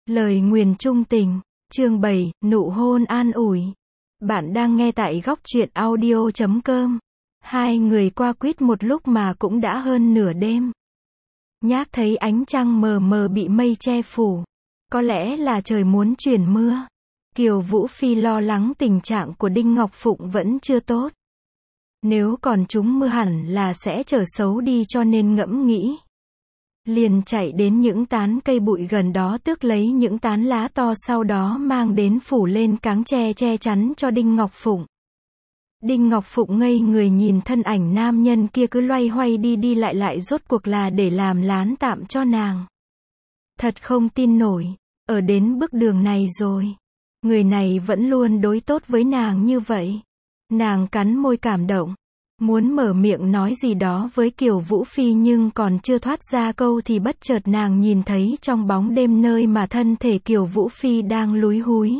Lời nguyền chung tình, chương 7, nụ hôn an ủi. Bạn đang nghe tại góc truyện audio.com. Hai người qua quýt một lúc mà cũng đã hơn nửa đêm. Nhác thấy ánh trăng mờ mờ bị mây che phủ. Có lẽ là trời muốn chuyển mưa. Kiều Vũ Phi lo lắng tình trạng của Đinh Ngọc Phụng vẫn chưa tốt. Nếu còn trúng mưa hẳn là sẽ trở xấu đi, cho nên ngẫm nghĩ. Liền chạy đến những tán cây bụi gần đó tước lấy những tán lá to, sau đó mang đến phủ lên cáng tre che chắn cho Đinh Ngọc Phụng. Đinh Ngọc Phụng ngây người nhìn thân ảnh nam nhân kia cứ loay hoay đi lại, rốt cuộc là để làm lán tạm cho nàng. Thật không tin nổi, ở đến bước đường này rồi, người này vẫn luôn đối tốt với nàng như vậy. Nàng cắn môi cảm động, muốn mở miệng nói gì đó với Kiều Vũ Phi nhưng còn chưa thoát ra câu thì bất chợt nàng nhìn thấy trong bóng đêm nơi mà thân thể Kiều Vũ Phi đang lúi húi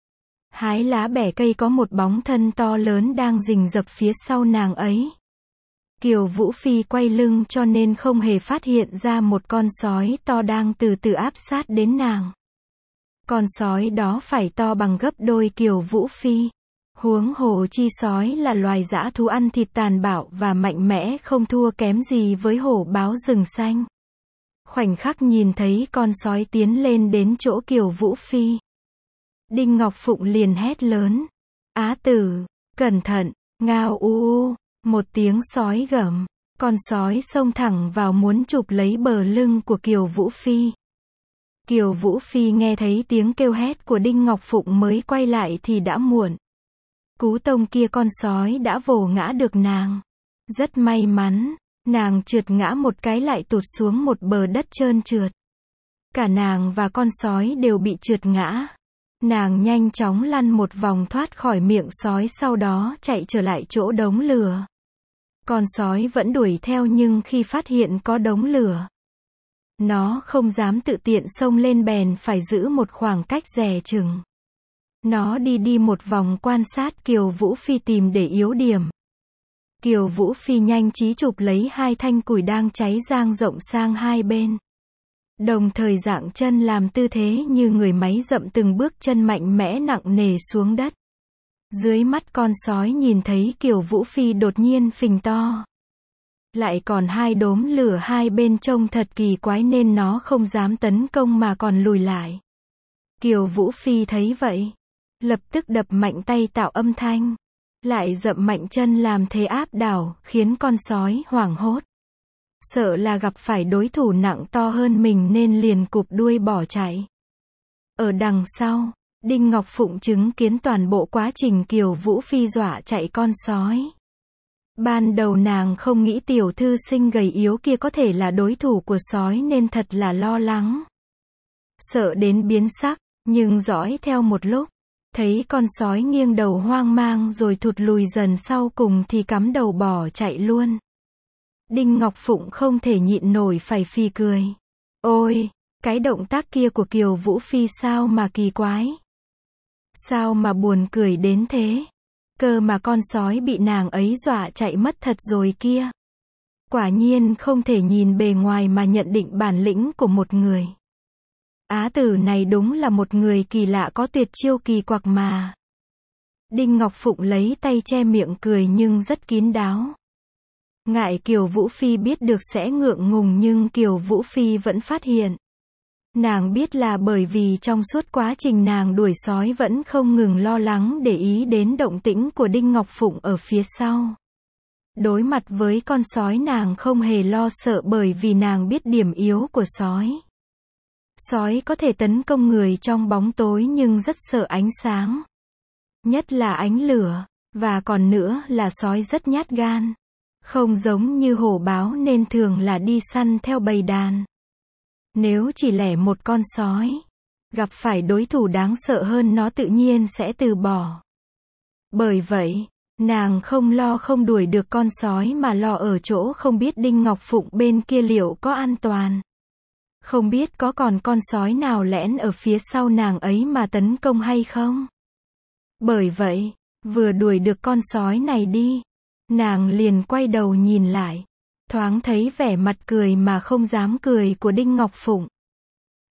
hái lá bẻ cây, có một bóng thân to lớn đang rình rập phía sau nàng ấy. Kiều Vũ Phi quay lưng cho nên không hề phát hiện ra một con sói to đang từ từ áp sát đến nàng. Con sói đó phải to bằng gấp đôi Kiều Vũ Phi. Huống hồ chi sói là loài dã thú ăn thịt tàn bạo và mạnh mẽ, không thua kém gì với hổ báo rừng xanh. Khoảnh khắc nhìn thấy con sói tiến lên đến chỗ Kiều Vũ Phi, Đinh Ngọc Phụng liền hét lớn: "Á tử, cẩn thận!" Ngao u u, một tiếng sói gầm, con sói xông thẳng vào muốn chụp lấy bờ lưng của Kiều Vũ Phi. Kiều Vũ Phi nghe thấy tiếng kêu hét của Đinh Ngọc Phụng mới quay lại thì đã muộn. Cú tông kia con sói đã vồ ngã được nàng. Rất may mắn, nàng trượt ngã một cái lại tụt xuống một bờ đất trơn trượt. Cả nàng và con sói đều bị trượt ngã. Nàng nhanh chóng lăn một vòng thoát khỏi miệng sói, sau đó chạy trở lại chỗ đống lửa. Con sói vẫn đuổi theo nhưng khi phát hiện có đống lửa, nó không dám tự tiện xông lên, bèn phải giữ một khoảng cách dè chừng. Nó đi một vòng quan sát Kiều Vũ Phi tìm để yếu điểm. Kiều Vũ Phi nhanh trí chụp lấy hai thanh củi đang cháy dang rộng sang hai bên. Đồng thời dạng chân làm tư thế như người máy dậm từng bước chân mạnh mẽ nặng nề xuống đất. Dưới mắt con sói nhìn thấy Kiều Vũ Phi đột nhiên phình to. Lại còn hai đốm lửa hai bên trông thật kỳ quái nên nó không dám tấn công mà còn lùi lại. Kiều Vũ Phi thấy vậy, lập tức đập mạnh tay tạo âm thanh, lại dậm mạnh chân làm thế áp đảo, khiến con sói hoảng hốt. Sợ là gặp phải đối thủ nặng to hơn mình nên liền cụp đuôi bỏ chạy. Ở đằng sau, Đinh Ngọc Phụng chứng kiến toàn bộ quá trình Kiều Vũ Phi dọa chạy con sói. Ban đầu nàng không nghĩ tiểu thư sinh gầy yếu kia có thể là đối thủ của sói nên thật là lo lắng, sợ đến biến sắc, nhưng dõi theo một lúc, thấy con sói nghiêng đầu hoang mang rồi thụt lùi dần, sau cùng thì cắm đầu bỏ chạy luôn. Đinh Ngọc Phụng không thể nhịn nổi phải phì cười. Ôi, cái động tác kia của Kiều Vũ Phi sao mà kỳ quái. Sao mà buồn cười đến thế. Cơ mà con sói bị nàng ấy dọa chạy mất thật rồi kia. Quả nhiên không thể nhìn bề ngoài mà nhận định bản lĩnh của một người. Á tử này đúng là một người kỳ lạ, có tuyệt chiêu kỳ quặc mà. Đinh Ngọc Phụng lấy tay che miệng cười nhưng rất kín đáo. Ngại Kiều Vũ Phi biết được sẽ ngượng ngùng nhưng Kiều Vũ Phi vẫn phát hiện. Nàng biết là bởi vì trong suốt quá trình nàng đuổi sói vẫn không ngừng lo lắng để ý đến động tĩnh của Đinh Ngọc Phụng ở phía sau. Đối mặt với con sói nàng không hề lo sợ bởi vì nàng biết điểm yếu của sói. Sói có thể tấn công người trong bóng tối nhưng rất sợ ánh sáng. Nhất là ánh lửa. Và còn nữa là sói rất nhát gan. Không giống như hổ báo nên thường là đi săn theo bầy đàn. Nếu chỉ lẻ một con sói, gặp phải đối thủ đáng sợ hơn nó tự nhiên sẽ từ bỏ. Bởi vậy, nàng không lo không đuổi được con sói mà lo ở chỗ không biết Đinh Ngọc Phụng bên kia liệu có an toàn. Không biết có còn con sói nào lẻn ở phía sau nàng ấy mà tấn công hay không. Bởi vậy, vừa đuổi được con sói này đi, nàng liền quay đầu nhìn lại, thoáng thấy vẻ mặt cười mà không dám cười của Đinh Ngọc Phụng.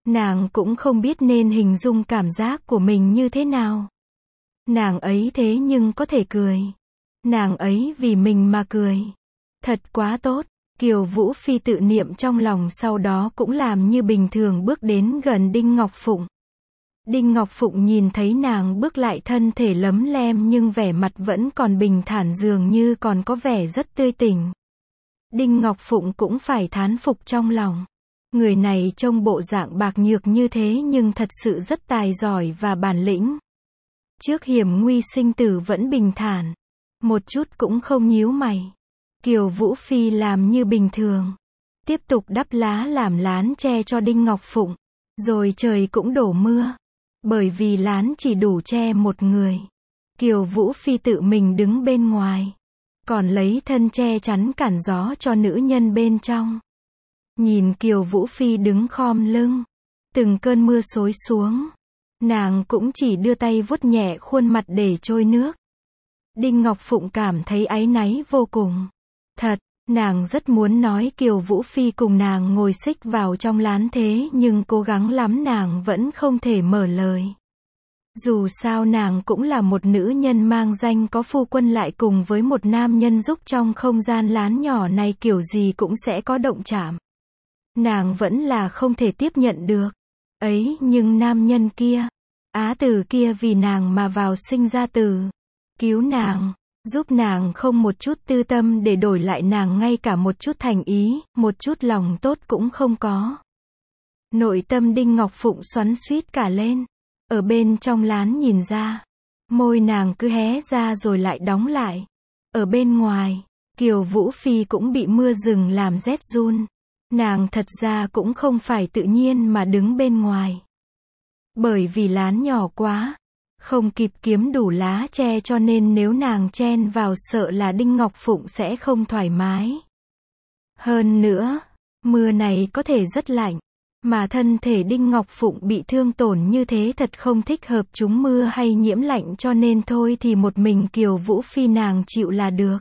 Nàng cũng không biết nên hình dung cảm giác của mình như thế nào. Nàng ấy thế nhưng có thể cười. Nàng ấy vì mình mà cười. Thật quá tốt. Kiều Vũ Phi tự niệm trong lòng, sau đó cũng làm như bình thường bước đến gần Đinh Ngọc Phụng. Đinh Ngọc Phụng nhìn thấy nàng bước lại, thân thể lấm lem nhưng vẻ mặt vẫn còn bình thản, dường như còn có vẻ rất tươi tỉnh. Đinh Ngọc Phụng cũng phải thán phục trong lòng. Người này trông bộ dạng bạc nhược như thế nhưng thật sự rất tài giỏi và bản lĩnh. Trước hiểm nguy sinh tử vẫn bình thản. Một chút cũng không nhíu mày. Kiều Vũ Phi làm như bình thường. Tiếp tục đắp lá làm lán che cho Đinh Ngọc Phụng. Rồi trời cũng đổ mưa. Bởi vì lán chỉ đủ che một người. Kiều Vũ Phi tự mình đứng bên ngoài. Còn lấy thân che chắn cản gió cho nữ nhân bên trong. Nhìn Kiều Vũ Phi đứng khom lưng. Từng cơn mưa xối xuống. Nàng cũng chỉ đưa tay vuốt nhẹ khuôn mặt để trôi nước. Đinh Ngọc Phụng cảm thấy áy náy vô cùng. Thật, nàng rất muốn nói Kiều Vũ Phi cùng nàng ngồi xích vào trong lán, thế nhưng cố gắng lắm nàng vẫn không thể mở lời. Dù sao nàng cũng là một nữ nhân mang danh có phu quân, lại cùng với một nam nhân giúp trong không gian lán nhỏ này, kiểu gì cũng sẽ có động chạm. Nàng vẫn là không thể tiếp nhận được. Ấy, nhưng nam nhân kia, Á Tử kia vì nàng mà vào sinh ra tử, cứu nàng, giúp nàng, không một chút tư tâm để đổi lại, nàng ngay cả một chút thành ý, một chút lòng tốt cũng không có. Nội tâm Đinh Ngọc Phụng xoắn xuýt cả lên. Ở bên trong lán nhìn ra, môi nàng cứ hé ra rồi lại đóng lại. Ở bên ngoài, Kiều Vũ Phi cũng bị mưa rừng làm rét run. Nàng thật ra cũng không phải tự nhiên mà đứng bên ngoài. Bởi vì lán nhỏ quá, không kịp kiếm đủ lá che, cho nên nếu nàng chen vào sợ là Đinh Ngọc Phụng sẽ không thoải mái. Hơn nữa, mưa này có thể rất lạnh. Mà thân thể Đinh Ngọc Phụng bị thương tổn như thế thật không thích hợp trúng mưa hay nhiễm lạnh, cho nên thôi thì một mình Kiều Vũ Phi nàng chịu là được.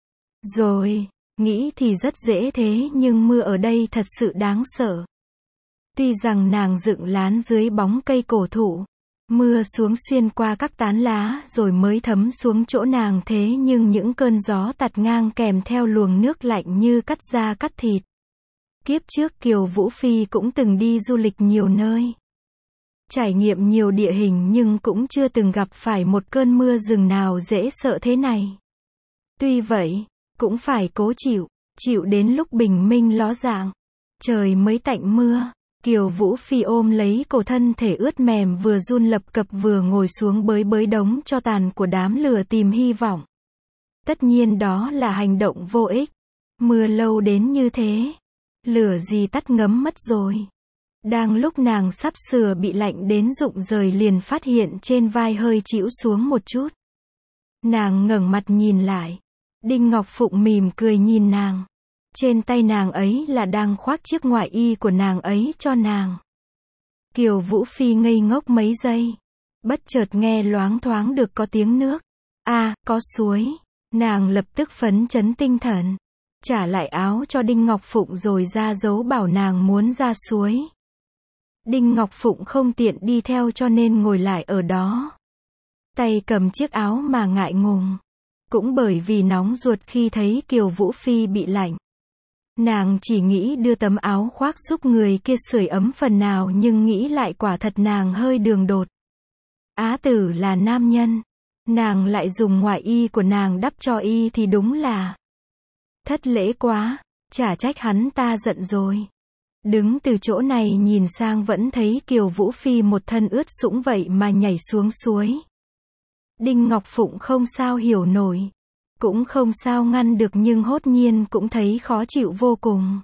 Rồi, nghĩ thì rất dễ thế nhưng mưa ở đây thật sự đáng sợ. Tuy rằng nàng dựng lán dưới bóng cây cổ thụ, mưa xuống xuyên qua các tán lá rồi mới thấm xuống chỗ nàng, thế nhưng những cơn gió tạt ngang kèm theo luồng nước lạnh như cắt da cắt thịt. Kiếp trước Kiều Vũ Phi cũng từng đi du lịch nhiều nơi, trải nghiệm nhiều địa hình, nhưng cũng chưa từng gặp phải một cơn mưa rừng nào dễ sợ thế này. Tuy vậy, cũng phải cố chịu đến lúc bình minh ló dạng, trời mới tạnh mưa. Kiều Vũ Phi ôm lấy cổ, thân thể ướt mềm, vừa run lập cập vừa ngồi xuống bới đống tro tàn của đám lửa tìm hy vọng. Tất nhiên đó là hành động vô ích. Mưa lâu đến như thế, lửa gì tắt ngấm mất rồi. Đang lúc nàng sắp sửa bị lạnh đến rụng rời, liền phát hiện trên vai hơi chĩu xuống một chút. Nàng ngẩng mặt nhìn lại. Đinh Ngọc Phụng mỉm cười nhìn nàng. Trên tay nàng ấy là đang khoác chiếc ngoại y của nàng ấy cho nàng. Kiều Vũ Phi ngây ngốc mấy giây. Bất chợt nghe loáng thoáng được có tiếng nước. Có suối. Nàng lập tức phấn chấn tinh thần. Trả lại áo cho Đinh Ngọc Phụng rồi ra dấu bảo nàng muốn ra suối. Đinh Ngọc Phụng không tiện đi theo cho nên ngồi lại ở đó. Tay cầm chiếc áo mà ngại ngùng. Cũng bởi vì nóng ruột khi thấy Kiều Vũ Phi bị lạnh. Nàng chỉ nghĩ đưa tấm áo khoác giúp người kia sưởi ấm phần nào, nhưng nghĩ lại quả thật nàng hơi đường đột. Á Tử là nam nhân, nàng lại dùng ngoại y của nàng đắp cho y thì đúng là thất lễ quá, chả trách hắn ta giận rồi. Đứng từ chỗ này nhìn sang vẫn thấy Kiều Vũ Phi một thân ướt sũng vậy mà nhảy xuống suối. Đinh Ngọc Phụng không sao hiểu nổi, cũng không sao ngăn được, nhưng hốt nhiên cũng thấy khó chịu vô cùng.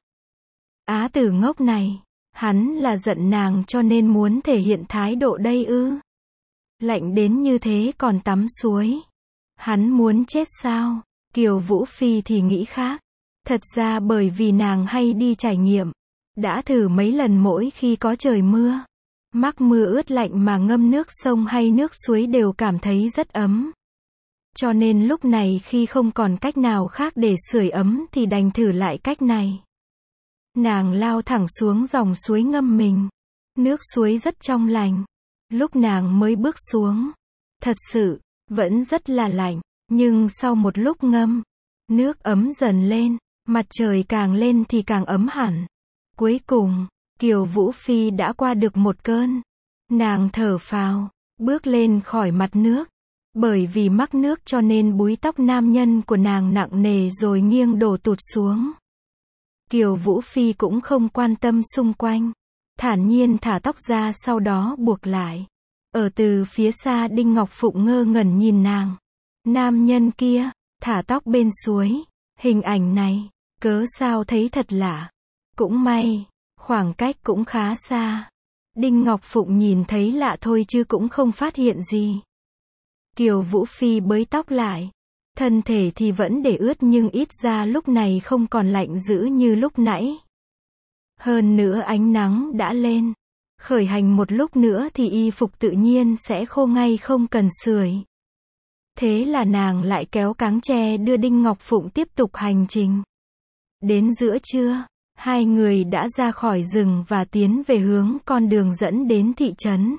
Á Tử ngốc này, hắn là giận nàng cho nên muốn thể hiện thái độ đây ư? Lạnh đến như thế còn tắm suối. Hắn muốn chết sao? Kiều Vũ Phi thì nghĩ khác. Thật ra bởi vì nàng hay đi trải nghiệm, đã thử mấy lần mỗi khi có trời mưa, mắc mưa ướt lạnh mà ngâm nước sông hay nước suối đều cảm thấy rất ấm. Cho nên lúc này khi không còn cách nào khác để sưởi ấm thì đành thử lại cách này. Nàng lao thẳng xuống dòng suối ngâm mình. Nước suối rất trong lành. Lúc nàng mới bước xuống, thật sự, vẫn rất là lạnh. Nhưng sau một lúc ngâm, nước ấm dần lên, mặt trời càng lên thì càng ấm hẳn. Cuối cùng, Kiều Vũ Phi đã qua được một cơn. Nàng thở phào, bước lên khỏi mặt nước. Bởi vì mắc nước cho nên búi tóc nam nhân của nàng nặng nề rồi nghiêng đổ tụt xuống. Kiều Vũ Phi cũng không quan tâm xung quanh. Thản nhiên thả tóc ra sau đó buộc lại. Ở từ phía xa Đinh Ngọc Phụng ngơ ngẩn nhìn nàng. Nam nhân kia, thả tóc bên suối. Hình ảnh này, cớ sao thấy thật lạ. Cũng may, khoảng cách cũng khá xa. Đinh Ngọc Phụng nhìn thấy lạ thôi chứ cũng không phát hiện gì. Kiều Vũ Phi bới tóc lại. Thân thể thì vẫn để ướt nhưng ít ra lúc này không còn lạnh dữ như lúc nãy. Hơn nữa ánh nắng đã lên. Khởi hành một lúc nữa thì y phục tự nhiên sẽ khô ngay không cần sưởi. Thế là nàng lại kéo cáng tre đưa Đinh Ngọc Phụng tiếp tục hành trình. Đến giữa trưa, hai người đã ra khỏi rừng và tiến về hướng con đường dẫn đến thị trấn.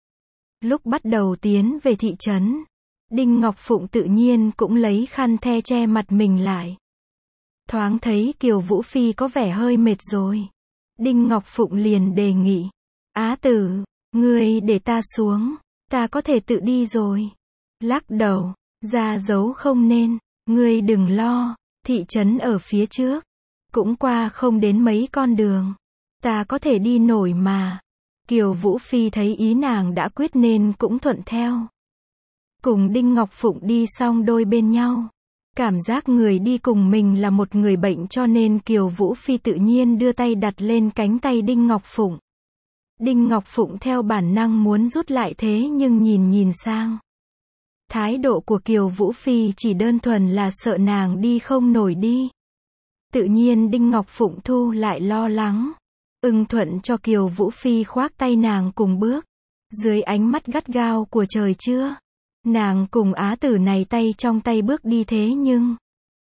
Lúc bắt đầu tiến về thị trấn, Đinh Ngọc Phụng tự nhiên cũng lấy khăn the che mặt mình lại. Thoáng thấy Kiều Vũ Phi có vẻ hơi mệt rồi. Đinh Ngọc Phụng liền đề nghị. Á tử, ngươi để ta xuống, ta có thể tự đi rồi. Lắc đầu, ra dấu không nên, ngươi đừng lo, thị trấn ở phía trước. Cũng qua không đến mấy con đường. Ta có thể đi nổi mà. Kiều Vũ Phi thấy ý nàng đã quyết nên cũng thuận theo. Cùng Đinh Ngọc Phụng đi xong đôi bên nhau. Cảm giác người đi cùng mình là một người bệnh cho nên Kiều Vũ Phi tự nhiên đưa tay đặt lên cánh tay Đinh Ngọc Phụng. Đinh Ngọc Phụng theo bản năng muốn rút lại thế nhưng nhìn sang. Thái độ của Kiều Vũ Phi chỉ đơn thuần là sợ nàng đi không nổi đi. Tự nhiên Đinh Ngọc Phụng thu lại lo lắng. Ưng thuận cho Kiều Vũ Phi khoác tay nàng cùng bước. Dưới ánh mắt gắt gao của trời trưa. Nàng cùng á tử này tay trong tay bước đi thế nhưng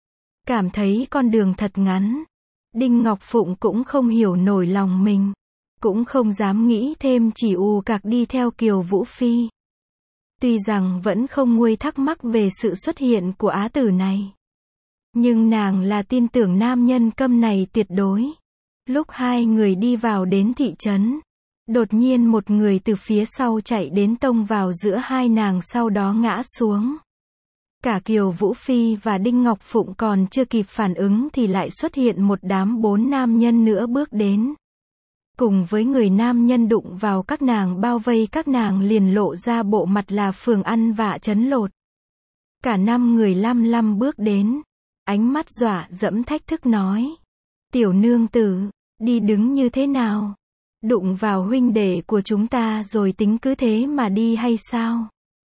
cảm thấy con đường thật ngắn. Đinh Ngọc Phụng cũng không hiểu nổi lòng mình. Cũng không dám nghĩ thêm chỉ ù cạc đi theo Kiều Vũ Phi. Tuy rằng vẫn không nguôi thắc mắc về sự xuất hiện của á tử này. Nhưng nàng là tin tưởng nam nhân câm này tuyệt đối. Lúc hai người đi vào đến thị trấn, đột nhiên một người từ phía sau chạy đến tông vào giữa hai nàng sau đó ngã xuống. Cả Kiều Vũ Phi và Đinh Ngọc Phụng còn chưa kịp phản ứng thì lại xuất hiện một đám 4 nam nhân nữa bước đến. Cùng với người nam nhân đụng vào các nàng bao vây các nàng liền lộ ra bộ mặt là phường ăn vạ trấn lột. Cả 5 người lăm bước đến. Ánh mắt dọa dẫm thách thức nói. Tiểu nương tử, đi đứng như thế nào? Đụng vào huynh đệ của chúng ta rồi tính cứ thế mà đi hay sao?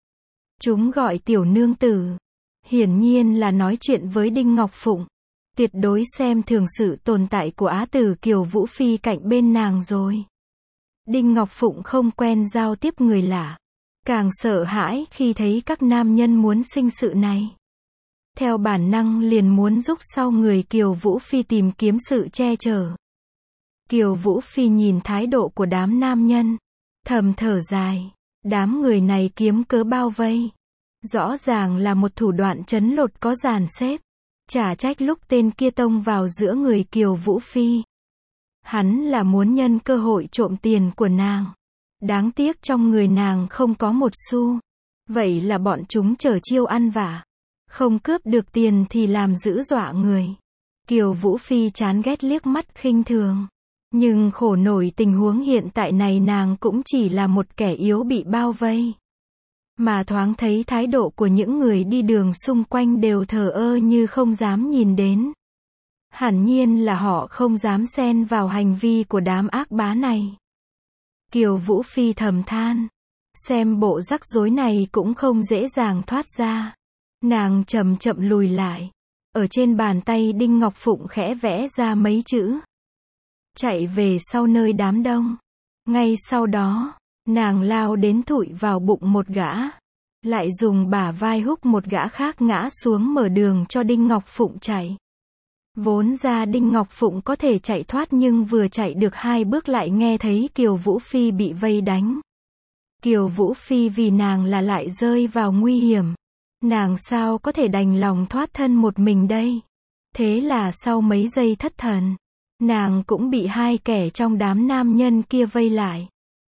Chúng gọi tiểu nương tử. Hiển nhiên là nói chuyện với Đinh Ngọc Phụng. Tuyệt đối xem thường sự tồn tại của á tử Kiều Vũ Phi cạnh bên nàng rồi. Đinh Ngọc Phụng không quen giao tiếp người lạ. Càng sợ hãi khi thấy các nam nhân muốn sinh sự này. Theo bản năng liền muốn giúp sau người Kiều Vũ Phi tìm kiếm sự che chở. Kiều Vũ Phi nhìn thái độ của đám nam nhân. Thầm thở dài. Đám người này kiếm cớ bao vây. Rõ ràng là một thủ đoạn trấn lột có dàn xếp. Chả trách lúc tên kia tông vào giữa người Kiều Vũ Phi. Hắn là muốn nhân cơ hội trộm tiền của nàng. Đáng tiếc trong người nàng không có một xu. Vậy là bọn chúng chờ chiêu ăn vạ. Không cướp được tiền thì làm dữ dọa người. Kiều Vũ Phi chán ghét liếc mắt khinh thường. Nhưng khổ nổi tình huống hiện tại này nàng cũng chỉ là một kẻ yếu bị bao vây. Mà thoáng thấy thái độ của những người đi đường xung quanh đều thờ ơ như không dám nhìn đến. Hẳn nhiên là họ không dám xen vào hành vi của đám ác bá này. Kiều Vũ Phi thầm than. Xem bộ rắc rối này cũng không dễ dàng thoát ra. Nàng chậm chậm lùi lại. Ở trên bàn tay Đinh Ngọc Phụng khẽ vẽ ra mấy chữ. Chạy về sau nơi đám đông. Ngay sau đó, nàng lao đến thụi vào bụng một gã. Lại dùng bả vai húc một gã khác ngã xuống mở đường cho Đinh Ngọc Phụng chạy. Vốn ra Đinh Ngọc Phụng có thể chạy thoát nhưng vừa chạy được 2 bước lại nghe thấy Kiều Vũ Phi bị vây đánh. Kiều Vũ Phi vì nàng là lại rơi vào nguy hiểm. Nàng sao có thể đành lòng thoát thân một mình đây? Thế là sau mấy giây thất thần, nàng cũng bị 2 kẻ trong đám nam nhân kia vây lại.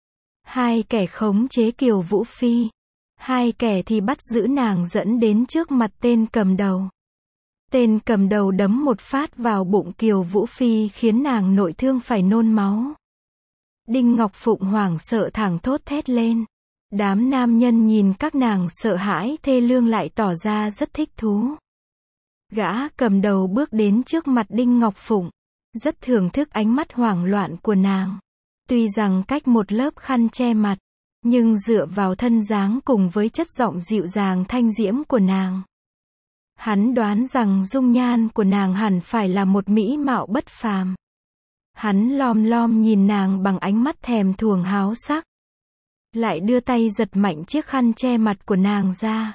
2 kẻ khống chế Kiều Vũ Phi. 2 kẻ thì bắt giữ nàng dẫn đến trước mặt tên cầm đầu. Tên cầm đầu đấm một phát vào bụng Kiều Vũ Phi khiến nàng nội thương phải nôn máu. Đinh Ngọc Phụng hoảng sợ thẳng thốt thét lên. Đám nam nhân nhìn các nàng sợ hãi thê lương lại tỏ ra rất thích thú. Gã cầm đầu bước đến trước mặt Đinh Ngọc Phụng, rất thưởng thức ánh mắt hoảng loạn của nàng. Tuy rằng cách một lớp khăn che mặt, nhưng dựa vào thân dáng cùng với chất giọng dịu dàng thanh diễm của nàng, hắn đoán rằng dung nhan của nàng hẳn phải là một mỹ mạo bất phàm. Hắn lom lom nhìn nàng bằng ánh mắt thèm thuồng háo sắc, lại đưa tay giật mạnh chiếc khăn che mặt của nàng ra.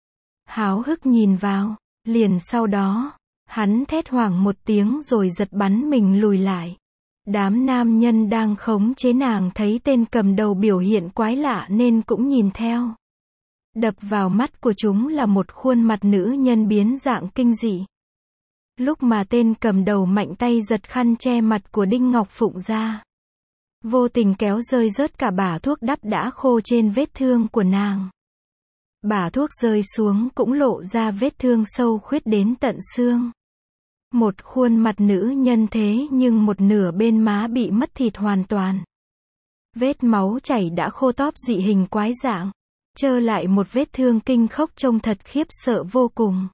Háo hức nhìn vào, liền sau đó, hắn thét hoảng một tiếng rồi giật bắn mình lùi lại. Đám nam nhân đang khống chế nàng thấy tên cầm đầu biểu hiện quái lạ nên cũng nhìn theo. Đập vào mắt của chúng là một khuôn mặt nữ nhân biến dạng kinh dị. Lúc mà tên cầm đầu mạnh tay giật khăn che mặt của Đinh Ngọc Phụng ra, vô tình kéo rơi rớt cả bả thuốc đắp đã khô trên vết thương của nàng. Bả thuốc rơi xuống cũng lộ ra vết thương sâu khuyết đến tận xương. Một khuôn mặt nữ nhân thế nhưng một nửa bên má bị mất thịt hoàn toàn. Vết máu chảy đã khô tóp dị hình quái dạng, trơ lại một vết thương kinh khốc trông thật khiếp sợ vô cùng.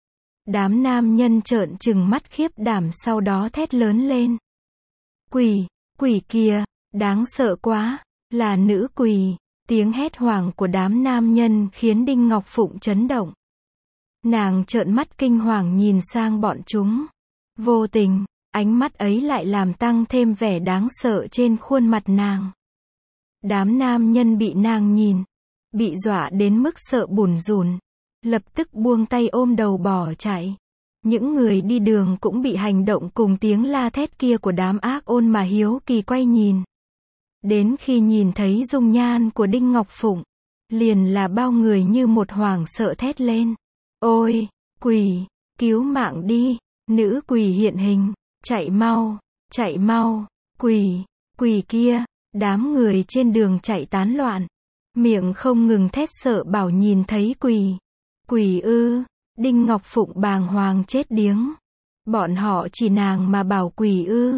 Đám nam nhân trợn trừng mắt khiếp đảm sau đó thét lớn lên. Quỷ, quỷ kìa, đáng sợ quá, là nữ quỷ. Tiếng hét hoảng của đám nam nhân khiến Đinh Ngọc Phụng chấn động. Nàng trợn mắt kinh hoàng nhìn sang bọn chúng. Vô tình, ánh mắt ấy lại làm tăng thêm vẻ đáng sợ trên khuôn mặt nàng. Đám nam nhân bị nàng nhìn, bị dọa đến mức sợ bủn rủn, lập tức buông tay ôm đầu bỏ chạy. Những người đi đường cũng bị hành động cùng tiếng la thét kia của đám ác ôn mà hiếu kỳ quay nhìn. Đến khi nhìn thấy dung nhan của Đinh Ngọc Phụng, liền là bao người như một hoảng sợ thét lên. Ôi, quỷ, cứu mạng đi, nữ quỷ hiện hình, chạy mau, quỷ, quỷ kia. Đám người trên đường chạy tán loạn, miệng không ngừng thét sợ bảo nhìn thấy quỷ. Quỷ ư? Đinh Ngọc Phụng bàng hoàng chết điếng. Bọn họ chỉ nàng mà bảo quỷ ư?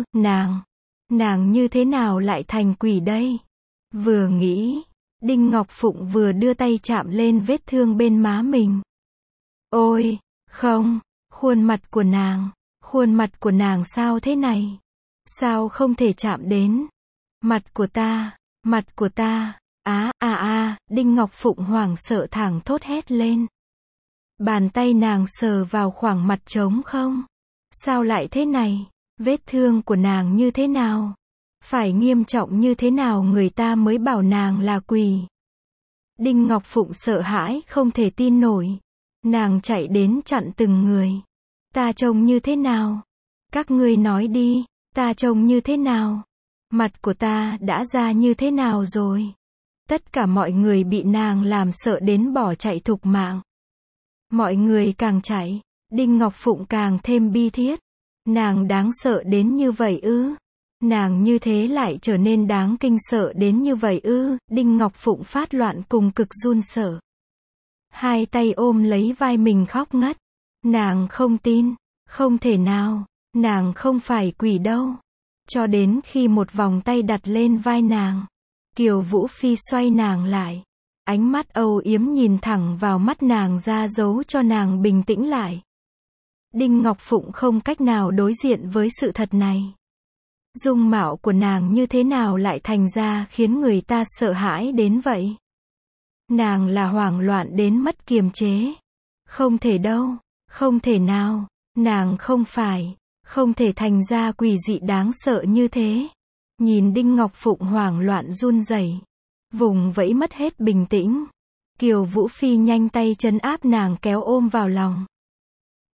Nàng như thế nào lại thành quỷ đây? Vừa nghĩ, Đinh Ngọc Phụng vừa đưa tay chạm lên vết thương bên má mình. Ôi, không, khuôn mặt của nàng sao thế này? Sao không thể chạm đến? Mặt của ta, Đinh Ngọc Phụng hoảng sợ thẳng thốt hét lên. Bàn tay nàng sờ vào khoảng mặt trống không? Sao lại thế này? Vết thương của nàng như thế nào? Phải nghiêm trọng như thế nào người ta mới bảo nàng là quỷ? Đinh Ngọc Phụng sợ hãi không thể tin nổi. Nàng chạy đến chặn từng người. Ta trông như thế nào? Các ngươi nói đi, ta trông như thế nào? Mặt của ta đã ra như thế nào rồi? Tất cả mọi người bị nàng làm sợ đến bỏ chạy thục mạng. Mọi người càng chạy, Đinh Ngọc Phụng càng thêm bi thiết. Nàng đáng sợ đến như vậy ư? Nàng như thế lại trở nên đáng kinh sợ đến như vậy ư? Đinh Ngọc Phụng phát loạn cùng cực run sợ. Hai tay ôm lấy vai mình khóc ngất. Nàng không tin, không thể nào, nàng không phải quỷ đâu. Cho đến khi một vòng tay đặt lên vai nàng, Kiều Vũ Phi xoay nàng lại. Ánh mắt âu yếm nhìn thẳng vào mắt nàng ra dấu cho nàng bình tĩnh lại. Đinh Ngọc Phụng không cách nào đối diện với sự thật này. Dung mạo của nàng như thế nào lại thành ra khiến người ta sợ hãi đến vậy? Nàng là hoảng loạn đến mất kiềm chế. Không thể đâu, không thể nào, nàng không thể thành ra quỷ dị đáng sợ như thế. Nhìn Đinh Ngọc Phụng hoảng loạn run rẩy, vùng vẫy mất hết bình tĩnh, Kiều Vũ Phi nhanh tay trấn áp nàng kéo ôm vào lòng.